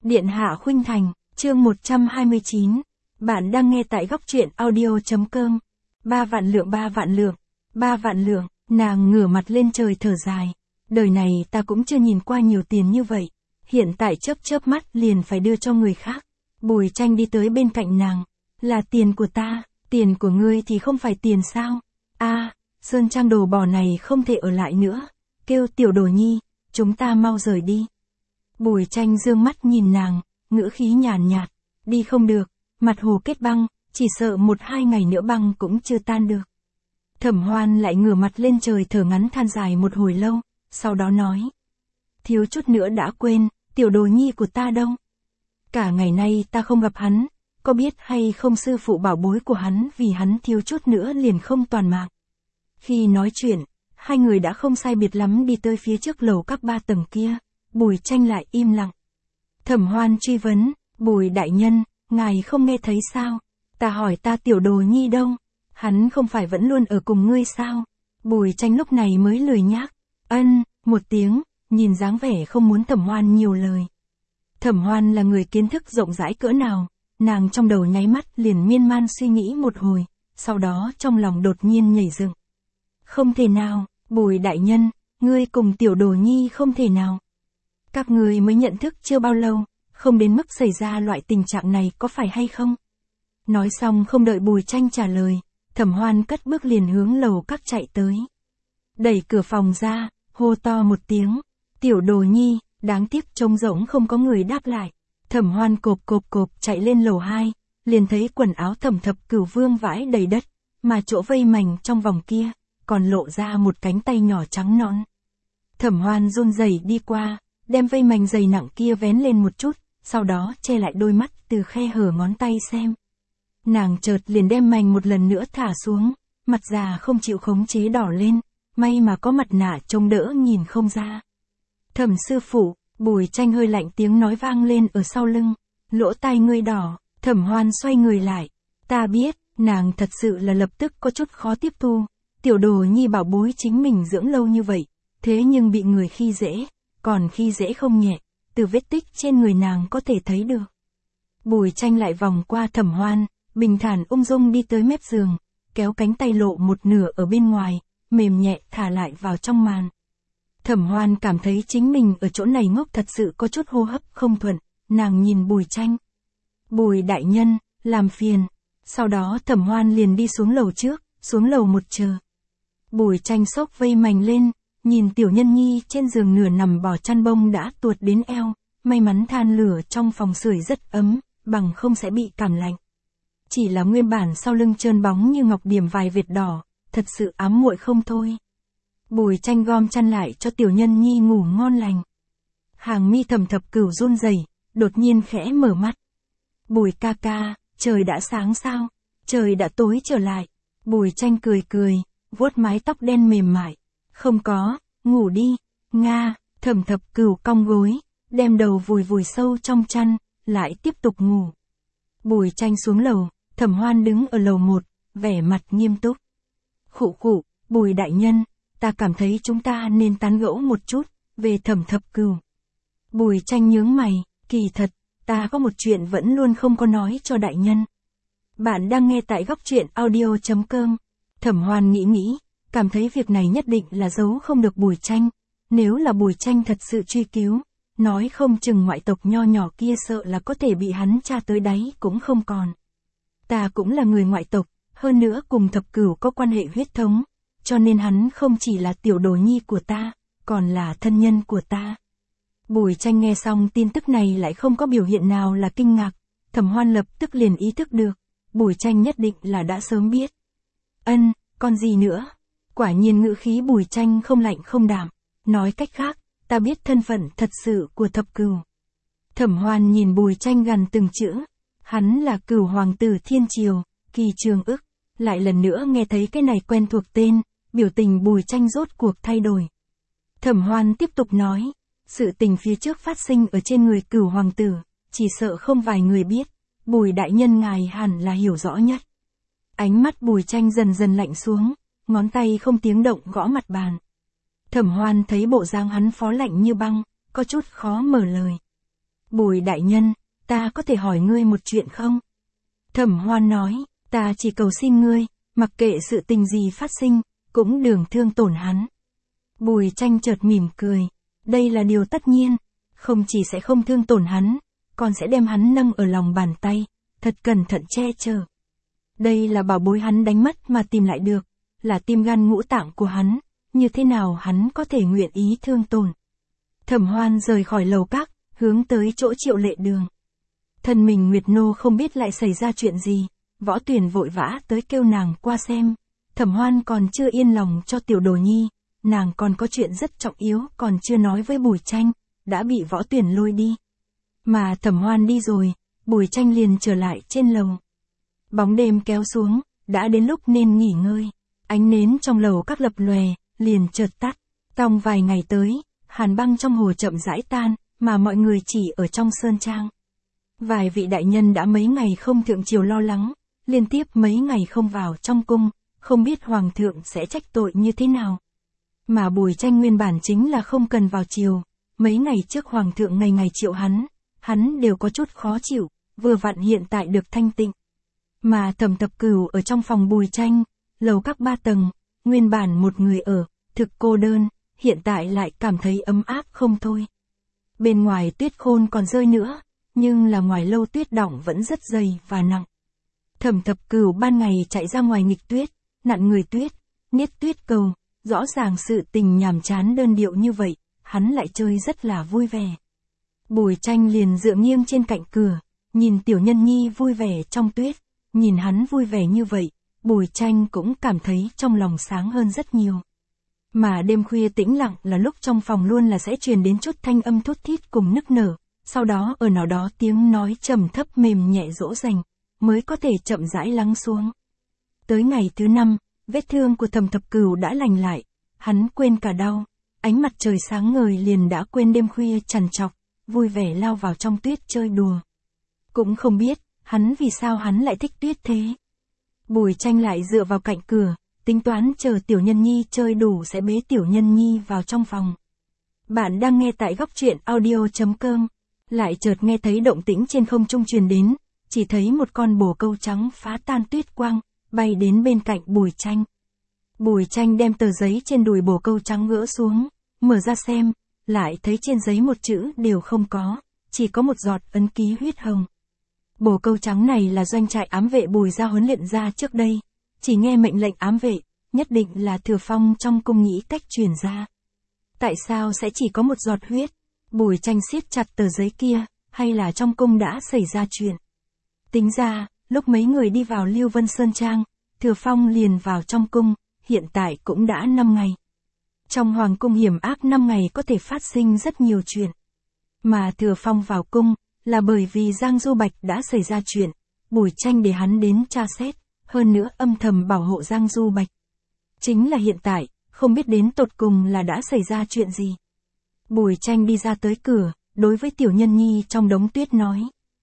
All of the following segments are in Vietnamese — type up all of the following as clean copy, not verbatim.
Điện hạ khuynh thành, chương 129. Bạn đang nghe tại góc truyện audio.com. 3 vạn lượng 3 vạn lượng, 3 vạn lượng, nàng ngửa mặt lên trời thở dài. Đời này ta cũng chưa nhìn qua nhiều tiền như vậy. Hiện tại chớp chớp mắt liền phải đưa cho người khác. Bùi Tranh đi tới bên cạnh nàng. Là tiền của ta, tiền của ngươi thì không phải tiền sao? Sơn Trang đồ bò này không thể ở lại nữa. Kêu Tiểu Đồ Nhi, chúng ta mau rời đi. Bùi Tranh dương mắt nhìn nàng, ngữ khí nhàn nhạt. Đi không được, mặt hồ kết băng, chỉ sợ 1-2 ngày nữa băng cũng chưa tan được. Thẩm Hoan lại ngửa mặt lên trời thở ngắn than dài một hồi lâu, sau đó nói. Thiếu chút nữa đã quên, Tiểu Đồ Nhi của ta đâu? Cả ngày nay ta không gặp hắn, có biết hay không sư phụ bảo bối của hắn vì hắn thiếu chút nữa liền không toàn mạng. Khi nói chuyện, hai người đã không sai biệt lắm đi tới phía trước lầu các 3 tầng kia, Bùi Tranh lại im lặng. Thẩm Hoan truy vấn, Bùi đại nhân, ngài không nghe thấy sao? Ta hỏi ta Tiểu Đồ Nhi đâu? Hắn không phải vẫn luôn ở cùng ngươi sao? Bùi Tranh lúc này mới lười nhác. Một tiếng, nhìn dáng vẻ không muốn Thẩm Hoan nhiều lời. Thẩm Hoan là người kiến thức rộng rãi cỡ nào, nàng trong đầu nháy mắt liền miên man suy nghĩ một hồi, sau đó trong lòng đột nhiên nhảy dựng. Không thể nào, Bùi đại nhân, ngươi cùng Tiểu Đồ Nhi không thể nào. Các ngươi mới nhận thức chưa bao lâu, không đến mức xảy ra loại tình trạng này có phải hay không? Nói xong không đợi Bùi Tranh trả lời, Thẩm Hoan cất bước liền hướng lầu các chạy tới. Đẩy cửa phòng ra, hô to một tiếng, Tiểu Đồ Nhi, đáng tiếc trống rỗng không có người đáp lại. Thẩm Hoan cộp chạy lên lầu 2, liền thấy quần áo Thẩm Thập Cửu vương vãi đầy đất, mà chỗ vây mảnh trong vòng kia, còn lộ ra một cánh tay nhỏ trắng nõn. Thẩm Hoan run rẩy đi qua, đem vây mảnh dày nặng kia vén lên một chút, sau đó che lại đôi mắt từ khe hở ngón tay xem. Nàng chợt liền đem mảnh một lần nữa thả xuống, mặt già không chịu khống chế đỏ lên, may mà có mặt nạ chống đỡ nhìn không ra. Thẩm sư phụ, Bùi Tranh hơi lạnh tiếng nói vang lên ở sau lưng, lỗ tai ngươi đỏ. Thẩm Hoan xoay người lại, ta biết, nàng thật sự là lập tức có chút khó tiếp thu. Tiểu Đồ Nhi bảo bối chính mình dưỡng lâu như vậy, thế nhưng bị người khi dễ, còn khi dễ không nhẹ, từ vết tích trên người nàng có thể thấy được. Bùi Tranh lại vòng qua Thẩm Hoan, bình thản ung dung đi tới mép giường, kéo cánh tay lộ một nửa ở bên ngoài, mềm nhẹ thả lại vào trong màn. Thẩm Hoan cảm thấy chính mình ở chỗ này ngốc thật sự có chút hô hấp không thuận, nàng nhìn Bùi Tranh. Bùi đại nhân, làm phiền. Sau đó Thẩm Hoan liền đi xuống lầu trước, xuống lầu một chờ. Bùi Tranh xốc vây mành lên, nhìn Tiểu Nhân Nhi trên giường nửa nằm bò chăn bông đã tuột đến eo, may mắn than lửa trong phòng sưởi rất ấm, bằng không sẽ bị cảm lạnh. Chỉ là nguyên bản sau lưng trơn bóng như ngọc điểm vài vệt đỏ, thật sự ám muội không thôi. Bùi Tranh gom chăn lại cho Tiểu Nhân Nhi ngủ ngon lành. Hàng mi Thẩm Thập Cửu run rẩy, đột nhiên khẽ mở mắt. Bùi ca ca, trời đã sáng sao? Trời đã tối trở lại. Bùi Tranh cười, vuốt mái tóc đen mềm mại. Không có, ngủ đi. Nga, Thẩm Thập Cửu cong gối, đem đầu vùi sâu trong chăn, lại tiếp tục ngủ. Bùi Tranh xuống lầu, Thẩm Hoan đứng ở lầu 1, vẻ mặt nghiêm túc. Khụ, Bùi đại nhân, ta cảm thấy chúng ta nên tán gẫu một chút, về Thẩm Thập Cửu. Bùi Tranh nhướng mày, kỳ thật, ta có một chuyện vẫn luôn không có nói cho đại nhân. Bạn đang nghe tại góc truyện audio.com. Thẩm Hoan nghĩ, cảm thấy việc này nhất định là giấu không được Bùi Tranh. Nếu là Bùi Tranh thật sự truy cứu, nói không chừng ngoại tộc nho nhỏ kia sợ là có thể bị hắn tra tới đáy cũng không còn. Ta cũng là người ngoại tộc, hơn nữa cùng Thập Cửu có quan hệ huyết thống, cho nên hắn không chỉ là Tiểu Đồ Nhi của ta, còn là thân nhân của ta. Bùi Tranh nghe xong tin tức này lại không có biểu hiện nào là kinh ngạc, Thẩm Hoan lập tức liền ý thức được, Bùi Tranh nhất định là đã sớm biết. Còn gì nữa? Quả nhiên ngữ khí Bùi Tranh không lạnh không đạm, nói cách khác, ta biết thân phận thật sự của Thập Cửu. Thẩm Hoan nhìn Bùi Tranh gần từng chữ, hắn là Cửu hoàng tử Thiên Triều, Kỳ Trường Ức, lại lần nữa nghe thấy cái này quen thuộc tên, biểu tình Bùi Tranh rốt cuộc thay đổi. Thẩm Hoan tiếp tục nói, sự tình phía trước phát sinh ở trên người Cửu hoàng tử, chỉ sợ không vài người biết, Bùi đại nhân ngài hẳn là hiểu rõ nhất. Ánh mắt Bùi Tranh dần dần lạnh xuống, ngón tay không tiếng động gõ mặt bàn. Thẩm Hoan thấy bộ dáng hắn phó lạnh như băng, có chút khó mở lời. Bùi đại nhân, ta có thể hỏi ngươi một chuyện không? Thẩm Hoan nói, ta chỉ cầu xin ngươi, mặc kệ sự tình gì phát sinh, cũng đừng thương tổn hắn. Bùi Tranh chợt mỉm cười, đây là điều tất nhiên, không chỉ sẽ không thương tổn hắn, còn sẽ đem hắn nâng ở lòng bàn tay, thật cẩn thận che chở. Đây là bảo bối hắn đánh mất mà tìm lại được, là tim gan ngũ tạng của hắn, như thế nào hắn có thể nguyện ý thương tổn. Thẩm Hoan rời khỏi lầu các, hướng tới chỗ Triệu Lệ Đường. Thân mình Nguyệt Nô không biết lại xảy ra chuyện gì, Võ Tuyển vội vã tới kêu nàng qua xem. Thẩm Hoan còn chưa yên lòng cho tiểu đồ nhi, nàng còn có chuyện rất trọng yếu còn chưa nói với Bùi Tranh, đã bị Võ Tuyển lôi đi. Mà Thẩm Hoan đi rồi, Bùi Tranh liền trở lại trên lầu. Bóng đêm kéo xuống, đã đến lúc nên nghỉ ngơi. Ánh nến trong lầu các lập lòe, liền chợt tắt. Tòng vài ngày tới, hàn băng trong hồ chậm rãi tan, mà mọi người chỉ ở trong sơn trang. Vài vị đại nhân đã mấy ngày không thượng triều lo lắng, liên tiếp mấy ngày không vào trong cung, không biết hoàng thượng sẽ trách tội như thế nào. Mà Bùi Tranh nguyên bản chính là không cần vào triều, mấy ngày trước hoàng thượng ngày ngày triệu hắn đều có chút khó chịu, vừa vặn hiện tại được thanh tịnh. Mà Thẩm Thập Cửu ở trong phòng Bùi Tranh, lầu các 3 tầng, nguyên bản một người ở, thực cô đơn, hiện tại lại cảm thấy ấm áp không thôi. Bên ngoài tuyết khôn còn rơi nữa, nhưng là ngoài lâu tuyết đọng vẫn rất dày và nặng. Thẩm Thập Cửu ban ngày chạy ra ngoài nghịch tuyết, nặn người tuyết, niết tuyết cầu, rõ ràng sự tình nhàm chán đơn điệu như vậy, hắn lại chơi rất là vui vẻ. Bùi Tranh liền dựa nghiêng trên cạnh cửa, nhìn tiểu nhân nhi vui vẻ trong tuyết, nhìn hắn vui vẻ như vậy, Bùi Tranh cũng cảm thấy trong lòng sáng hơn rất nhiều. Mà đêm khuya tĩnh lặng là lúc trong phòng luôn là sẽ truyền đến chút thanh âm thút thít cùng nức nở, sau đó ở nào đó tiếng nói trầm thấp mềm nhẹ dỗ dành, mới có thể chậm rãi lắng xuống. Tới ngày thứ 5, vết thương của Thẩm Thập Cửu đã lành lại, hắn quên cả đau, ánh mặt trời sáng ngời liền đã quên đêm khuya trằn trọc, vui vẻ lao vào trong tuyết chơi đùa. Cũng không biết, vì sao hắn lại thích tuyết thế. Bùi Tranh lại dựa vào cạnh cửa, tính toán chờ tiểu nhân nhi chơi đủ sẽ bế tiểu nhân nhi vào trong phòng. Bạn đang nghe tại góc truyện audio.com, lại chợt nghe thấy động tĩnh trên không trung truyền đến, chỉ thấy một con bồ câu trắng phá tan tuyết quang, bay đến bên cạnh Bùi Tranh. Bùi Tranh đem tờ giấy trên đùi bồ câu trắng gỡ xuống, mở ra xem, lại thấy trên giấy một chữ đều không có, chỉ có một giọt ấn ký huyết hồng. Bồ câu trắng này là doanh trại ám vệ Bùi gia huấn luyện ra trước đây, chỉ nghe mệnh lệnh ám vệ, nhất định là Thừa Phong trong cung nghĩ cách truyền ra. Tại sao sẽ chỉ có một giọt huyết? Bùi Tranh siết chặt tờ giấy kia, hay là trong cung đã xảy ra chuyện? Tính ra, lúc mấy người đi vào Lưu Vân Sơn Trang, Thừa Phong liền vào trong cung, hiện tại cũng đã 5 ngày. Trong hoàng cung hiểm ác 5 ngày có thể phát sinh rất nhiều chuyện. Mà Thừa Phong vào cung, là bởi vì Giang Du Bạch đã xảy ra chuyện, Bùi Tranh để hắn đến tra xét, hơn nữa âm thầm bảo hộ Giang Du Bạch. Chính là hiện tại, không biết đến tột cùng là đã xảy ra chuyện gì. Bùi Tranh đi ra tới cửa, đối với tiểu nhân nhi trong đống tuyết nói.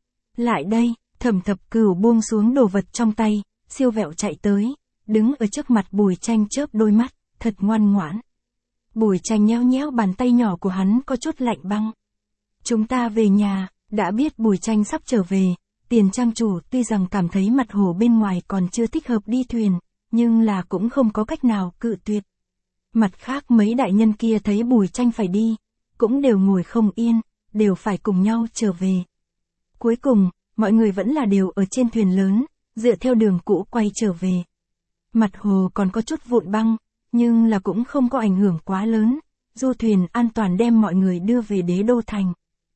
Lại đây, Thẩm Thập Cửu buông xuống đồ vật trong tay, siêu vẹo chạy tới, đứng ở trước mặt Bùi Tranh chớp đôi mắt, thật ngoan ngoãn. Bùi Tranh nhéo nhéo bàn tay nhỏ của hắn có chút lạnh băng. Chúng ta về nhà. Đã biết Bùi Tranh sắp trở về, Tiền trang chủ tuy rằng cảm thấy mặt hồ bên ngoài còn chưa thích hợp đi thuyền, nhưng là cũng không có cách nào cự tuyệt. Mặt khác mấy đại nhân kia thấy Bùi Tranh phải đi, cũng đều ngồi không yên, đều phải cùng nhau trở về. Cuối cùng, mọi người vẫn là đều ở trên thuyền lớn, dựa theo đường cũ quay trở về. Mặt hồ còn có chút vụn băng, nhưng là cũng không có ảnh hưởng quá lớn, du thuyền an toàn đem mọi người đưa về Đế Đô Thành.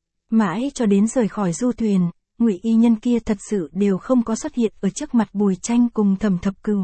Mãi cho đến rời khỏi du thuyền, Ngụy y nhân kia thật sự đều không có xuất hiện ở trước mặt Bùi Tranh cùng Thẩm Thập Cửu.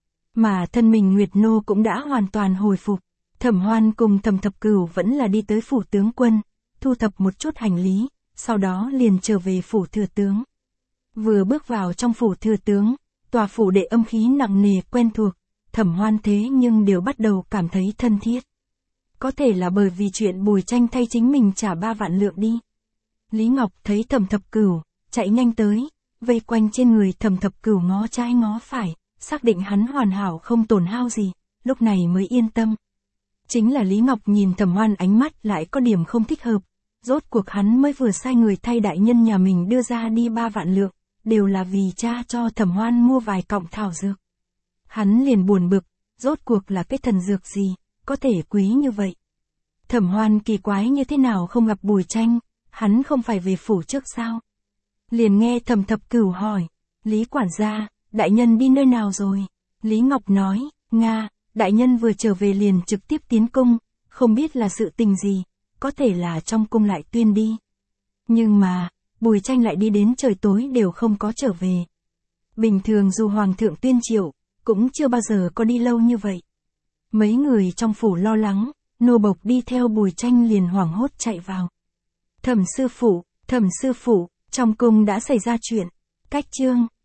Mà thân mình Nguyệt Nô cũng đã hoàn toàn hồi phục, Thẩm Hoan cùng Thẩm Thập Cửu vẫn là đi tới phủ tướng quân, thu thập một chút hành lý, sau đó liền trở về phủ thừa tướng. Vừa bước vào trong phủ thừa tướng, tòa phủ đệ âm khí nặng nề quen thuộc, Thẩm Hoan thế nhưng đều bắt đầu cảm thấy thân thiết. Có thể là bởi vì chuyện Bùi Tranh thay chính mình trả 3 vạn lượng đi. Lý Ngọc thấy Thẩm Thập Cửu, chạy nhanh tới, vây quanh trên người Thẩm Thập Cửu ngó trái ngó phải, xác định hắn hoàn hảo không tổn hao gì, lúc này mới yên tâm. Chính là Lý Ngọc nhìn Thẩm Hoan ánh mắt lại có điểm không thích hợp, Rốt cuộc hắn mới vừa sai người thay đại nhân nhà mình đưa ra đi 3 vạn lượng, đều là vì cha cho Thẩm Hoan mua vài cọng thảo dược. Hắn liền buồn bực, rốt cuộc là cái thần dược gì, có thể quý như vậy. Thẩm Hoan kỳ quái như thế nào không gặp Bùi Tranh, hắn không phải về phủ trước sao? Liền nghe Thẩm Thập Cửu hỏi, Lý quản gia, đại nhân đi nơi nào rồi? Lý Ngọc nói, Nga, đại nhân vừa trở về liền trực tiếp tiến cung, không biết là sự tình gì, có thể là trong cung lại tuyên đi. Nhưng mà, Bùi Tranh lại đi đến trời tối đều không có trở về. Bình thường dù Hoàng thượng tuyên triệu, cũng chưa bao giờ có đi lâu như vậy. Mấy người trong phủ lo lắng, nô bộc đi theo Bùi Tranh liền hoảng hốt chạy vào. Thẩm sư phụ, trong cung đã xảy ra chuyện. Cách chương